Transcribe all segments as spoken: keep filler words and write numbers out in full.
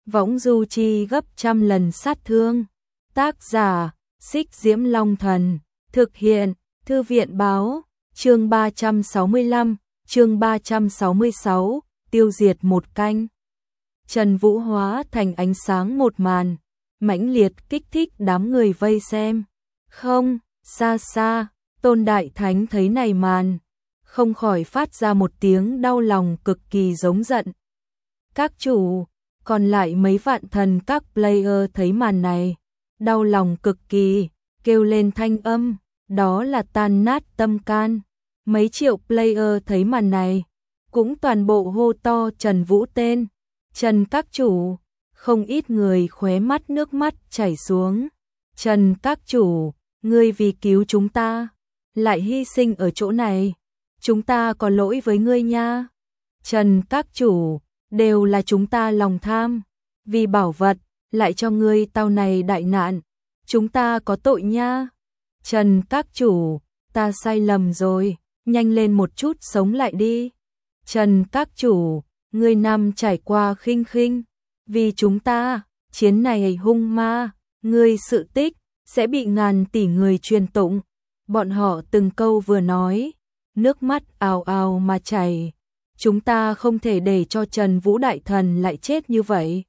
võng du chi gấp trăm lần sát thương. Tác giả, Xích Diễm Long Thần, thực hiện, Thư viện Báo, chương ba trăm sáu mươi lăm, chương ba trăm sáu mươi sáu, tiêu diệt một canh. Trần Vũ hóa thành ánh sáng một màn, mãnh liệt kích thích đám người vây xem. Không, xa xa, Tôn Đại Thánh thấy này màn, không khỏi phát ra một tiếng đau lòng cực kỳ giống giận. Các chủ, còn lại mấy vạn thần các player thấy màn này, đau lòng cực kỳ, kêu lên thanh âm, đó là tan nát tâm can. Mấy triệu player thấy màn này, cũng toàn bộ hô to Trần Vũ tên. Trần các chủ, không ít người khóe mắt nước mắt chảy xuống. Trần các chủ, ngươi vì cứu chúng ta, lại hy sinh ở chỗ này, chúng ta có lỗi với ngươi nha. Trần các chủ, đều là chúng ta lòng tham, vì bảo vật, lại cho ngươi tao này đại nạn, chúng ta có tội nha. Trần các chủ, ta sai lầm rồi, nhanh lên một chút sống lại đi. Trần các chủ, ngươi năm trải qua khinh khinh, vì chúng ta, chiến này hung ma, ngươi sự tích, sẽ bị ngàn tỷ người truyền tụng. Bọn họ từng câu vừa nói, nước mắt ào ào mà chảy. Chúng ta không thể để cho Trần Vũ Đại Thần lại chết như vậy.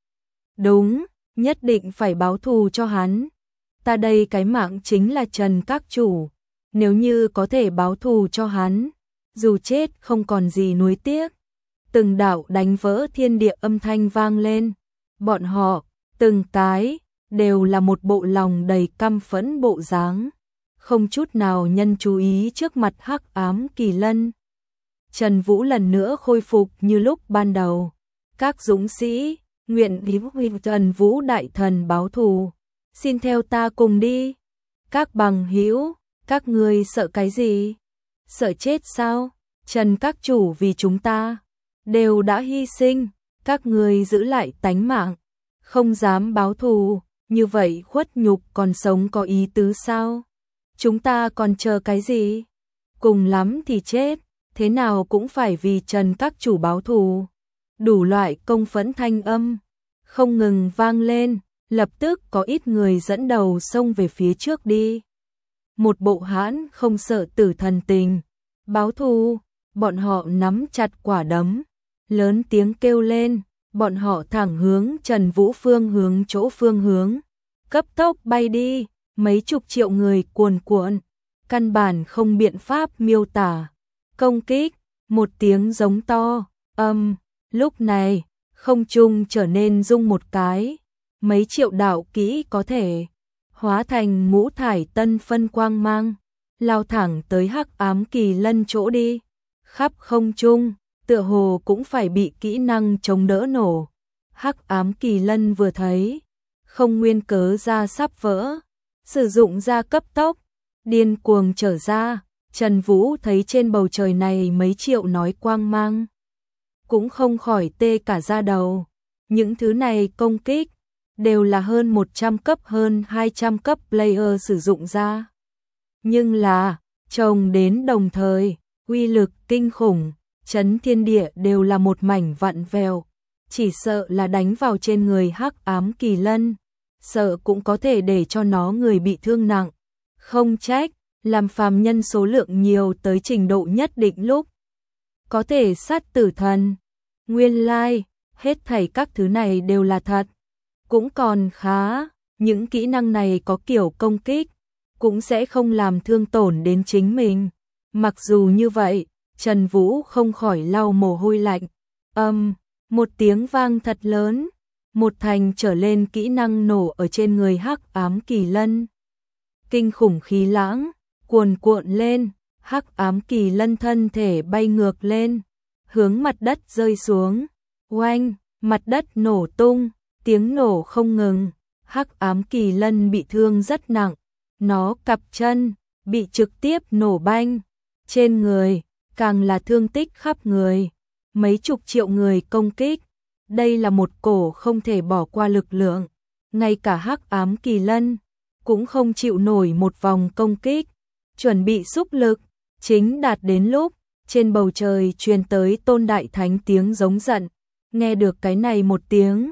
Đúng, nhất định phải báo thù cho hắn. Ta đây cái mạng chính là Trần các chủ, nếu như có thể báo thù cho hắn, dù chết không còn gì nuối tiếc. Từng đạo đánh vỡ thiên địa âm thanh vang lên, bọn họ, từng cái, đều là một bộ lòng đầy căm phẫn bộ dáng, không chút nào nhân chú ý trước mặt hắc ám kỳ lân. Trần Vũ lần nữa khôi phục như lúc ban đầu. Các dũng sĩ, nguyện vì Trần Vũ Đại Thần báo thù, xin theo ta cùng đi. Các bằng hữu, các ngươi sợ cái gì? Sợ chết sao? Trần các chủ vì chúng ta đều đã hy sinh, các ngươi giữ lại tánh mạng, không dám báo thù, như vậy khuất nhục còn sống có ý tứ sao? Chúng ta còn chờ cái gì? Cùng lắm thì chết, thế nào cũng phải vì Trần các chủ báo thù. Đủ loại công phẫn thanh âm không ngừng vang lên, lập tức có ít người dẫn đầu xông về phía trước đi. Một bộ hãn không sợ tử thần tình, báo thù, bọn họ nắm chặt quả đấm, lớn tiếng kêu lên, bọn họ thẳng hướng Trần Vũ phương hướng chỗ phương hướng, cấp tốc bay đi, mấy chục triệu người cuồn cuộn, căn bản không biện pháp miêu tả. Công kích, một tiếng giống to, âm, lúc này, không trung trở nên rung một cái, mấy triệu đạo kỹ có thể hóa thành ngũ thải tân phân quang mang, lao thẳng tới hắc ám kỳ lân chỗ đi. Khắp không trung, tựa hồ cũng phải bị kỹ năng chống đỡ nổ. Hắc ám kỳ lân vừa thấy, không nguyên cớ ra sắp vỡ, sử dụng ra cấp tốc, điên cuồng trở ra. Trần Vũ thấy trên bầu trời này mấy triệu nói quang mang, cũng không khỏi tê cả da đầu. Những thứ này công kích, đều là hơn một trăm cấp hơn hai trăm cấp player sử dụng ra. Nhưng là, chồng đến đồng thời, uy lực kinh khủng, chấn thiên địa đều là một mảnh vặn vẹo, chỉ sợ là đánh vào trên người hắc ám kỳ lân, sợ cũng có thể để cho nó người bị thương nặng. Không trách, làm phàm nhân số lượng nhiều tới trình độ nhất định lúc có thể sát tử thần. Nguyên lai, hết thảy các thứ này đều là thật. Cũng còn khá, những kỹ năng này có kiểu công kích, cũng sẽ không làm thương tổn đến chính mình. Mặc dù như vậy, Trần Vũ không khỏi lau mồ hôi lạnh. Âm, một tiếng vang thật lớn, một thành trở lên kỹ năng nổ ở trên người hắc ám kỳ lân. Kinh khủng khí lãng cuồn cuộn lên, hắc ám kỳ lân thân thể bay ngược lên, hướng mặt đất rơi xuống. Oanh, mặt đất nổ tung, tiếng nổ không ngừng, hắc ám kỳ lân bị thương rất nặng, nó cặp chân bị trực tiếp nổ banh, trên người càng là thương tích khắp người, mấy chục triệu người công kích, đây là một cổ không thể bỏ qua lực lượng, ngay cả hắc ám kỳ lân cũng không chịu nổi một vòng công kích, chuẩn bị xúc lực. Chính đạt đến lúc trên bầu trời truyền tới Tôn Đại Thánh tiếng giống giận. Nghe được cái này một tiếng,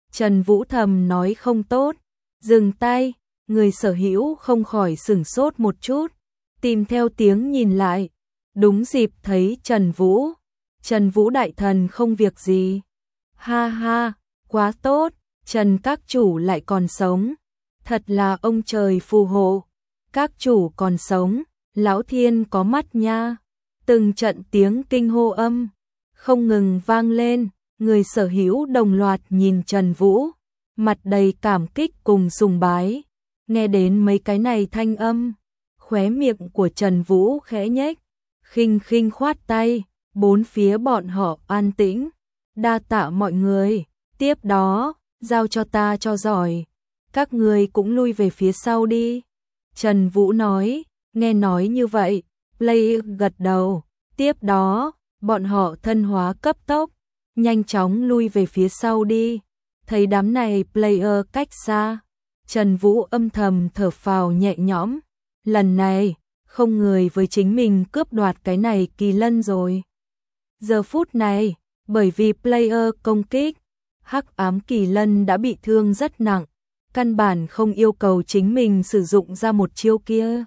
Trần Vũ thầm nói không tốt, dừng tay, người sở hữu không khỏi sửng sốt một chút, tìm theo tiếng nhìn lại, đúng dịp thấy Trần Vũ. Trần Vũ đại thần không việc gì. Ha ha, quá tốt, Trần các chủ lại còn sống. Thật là ông trời phù hộ, các chủ còn sống, lão thiên có mắt nha. Từng trận tiếng kinh hô âm không ngừng vang lên, người sở hữu đồng loạt nhìn Trần Vũ, mặt đầy cảm kích cùng sùng bái. Nghe đến mấy cái này thanh âm, khóe miệng của Trần Vũ khẽ nhếch, khinh khinh khoát tay, bốn phía bọn họ an tĩnh. Đa tạ mọi người, tiếp đó, giao cho ta cho giỏi. Các người cũng lui về phía sau đi. Trần Vũ nói, nghe nói như vậy, Player gật đầu, tiếp đó, bọn họ thân hóa cấp tốc, nhanh chóng lui về phía sau đi. Thấy đám này Player cách xa, Trần Vũ âm thầm thở phào nhẹ nhõm, lần này, không người với chính mình cướp đoạt cái này kỳ lân rồi. Giờ phút này, bởi vì Player công kích, hắc ám kỳ lân đã bị thương rất nặng, căn bản không yêu cầu chính mình sử dụng ra một chiêu kia.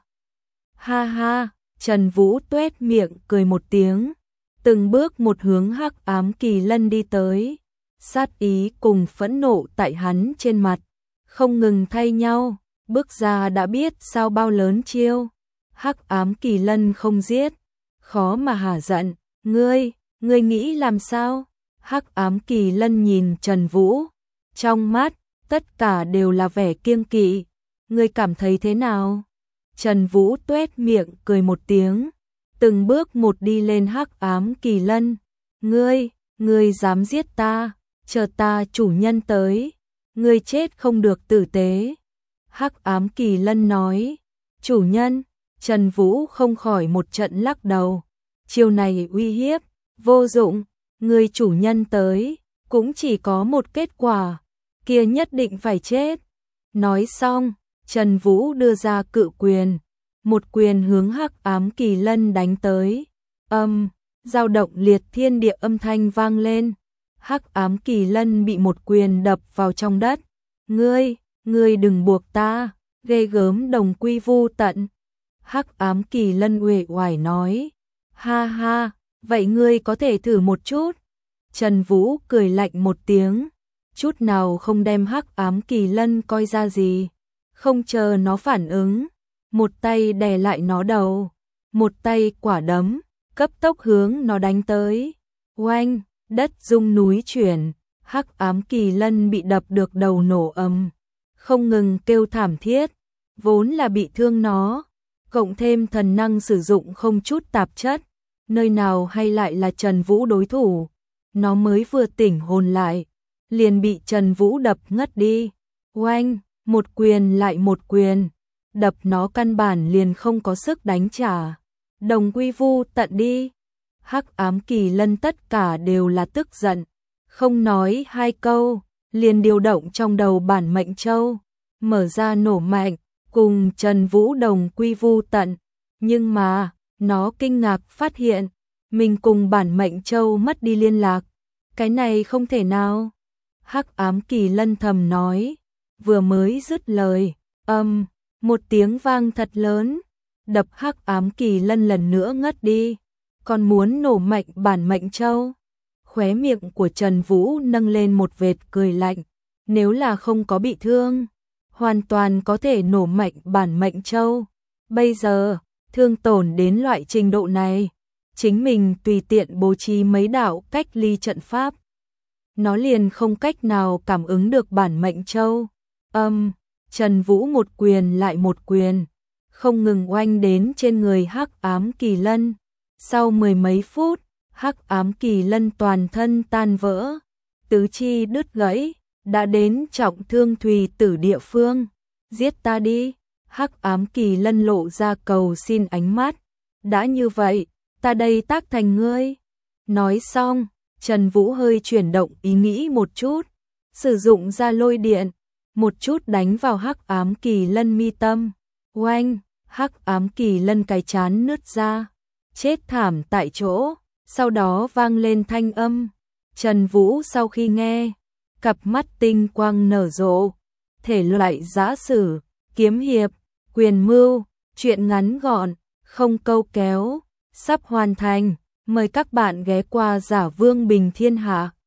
Ha ha, Trần Vũ tuét miệng cười một tiếng, từng bước một hướng hắc ám kỳ lân đi tới, sát ý cùng phẫn nộ tại hắn trên mặt, không ngừng thay nhau, bước ra đã biết sao bao lớn chiêu. Hắc ám kỳ lân không giết, khó mà hả giận, ngươi, ngươi nghĩ làm sao? Hắc ám kỳ lân nhìn Trần Vũ, trong mắt, tất cả đều là vẻ kiêng kỵ, ngươi cảm thấy thế nào? Trần Vũ tuét miệng cười một tiếng, từng bước một đi lên hắc ám kỳ lân, ngươi, ngươi dám giết ta, chờ ta chủ nhân tới, ngươi chết không được tử tế. Hắc ám kỳ lân nói, chủ nhân. Trần Vũ không khỏi một trận lắc đầu, chiêu này uy hiếp, vô dụng, người chủ nhân tới, cũng chỉ có một kết quả, kia nhất định phải chết. Nói xong, Trần Vũ đưa ra cự quyền, một quyền hướng hắc ám kỳ lân đánh tới, âm, dao động liệt thiên địa âm thanh vang lên, hắc ám kỳ lân bị một quyền đập vào trong đất, ngươi, ngươi đừng buộc ta, ghê gớm đồng quy vu tận. Hắc ám kỳ lân uể oải nói, ha ha, vậy ngươi có thể thử một chút. Trần Vũ cười lạnh một tiếng, chút nào không đem hắc ám kỳ lân coi ra gì, không chờ nó phản ứng, một tay đè lại nó đầu, một tay quả đấm, cấp tốc hướng nó đánh tới. Oanh, đất rung núi chuyển, hắc ám kỳ lân bị đập được đầu nổ ầm, không ngừng kêu thảm thiết, vốn là bị thương nó, cộng thêm thần năng sử dụng không chút tạp chất, nơi nào hay lại là Trần Vũ đối thủ, nó mới vừa tỉnh hồn lại, liền bị Trần Vũ đập ngất đi. Oanh, một quyền lại một quyền, đập nó căn bản liền không có sức đánh trả, đồng quy vu tận đi. Hắc ám kỳ lân tất cả đều là tức giận, không nói hai câu, liền điều động trong đầu bản mệnh châu, mở ra nổ mạnh, cùng Trần Vũ đồng quy vu tận, nhưng mà, nó kinh ngạc phát hiện, mình cùng bản mệnh châu mất đi liên lạc, cái này không thể nào. Hắc ám kỳ lân thầm nói, vừa mới dứt lời, âm, một tiếng vang thật lớn, đập hắc ám kỳ lân lần nữa ngất đi, còn muốn nổ mạnh bản mệnh châu. Khóe miệng của Trần Vũ nâng lên một vệt cười lạnh, nếu là không có bị thương, hoàn toàn có thể nổ mạnh bản mệnh châu. Bây giờ, thương tổn đến loại trình độ này, chính mình tùy tiện bố trí mấy đạo cách ly trận pháp, nó liền không cách nào cảm ứng được bản mệnh châu. Âm, Trần Vũ một quyền lại một quyền, không ngừng oanh đến trên người hắc ám kỳ lân. Sau mười mấy phút, hắc ám kỳ lân toàn thân tan vỡ, tứ chi đứt gãy, đã đến trọng thương thùy tử địa phương. Giết ta đi, hắc ám kỳ lân lộ ra cầu xin ánh mắt, đã như vậy, ta đây tác thành ngươi. Nói xong, Trần Vũ hơi chuyển động ý nghĩ một chút, sử dụng ra lôi điện, một chút đánh vào hắc ám kỳ lân mi tâm. Oanh, hắc ám kỳ lân cái chán nứt ra, chết thảm tại chỗ, sau đó vang lên thanh âm. Trần Vũ sau khi nghe, cặp mắt tinh quang nở rộ, thể loại giã sử, kiếm hiệp, quyền mưu, truyện ngắn gọn, không câu kéo, sắp hoàn thành, mời các bạn ghé qua Giả Vương Bình Thiên Hạ.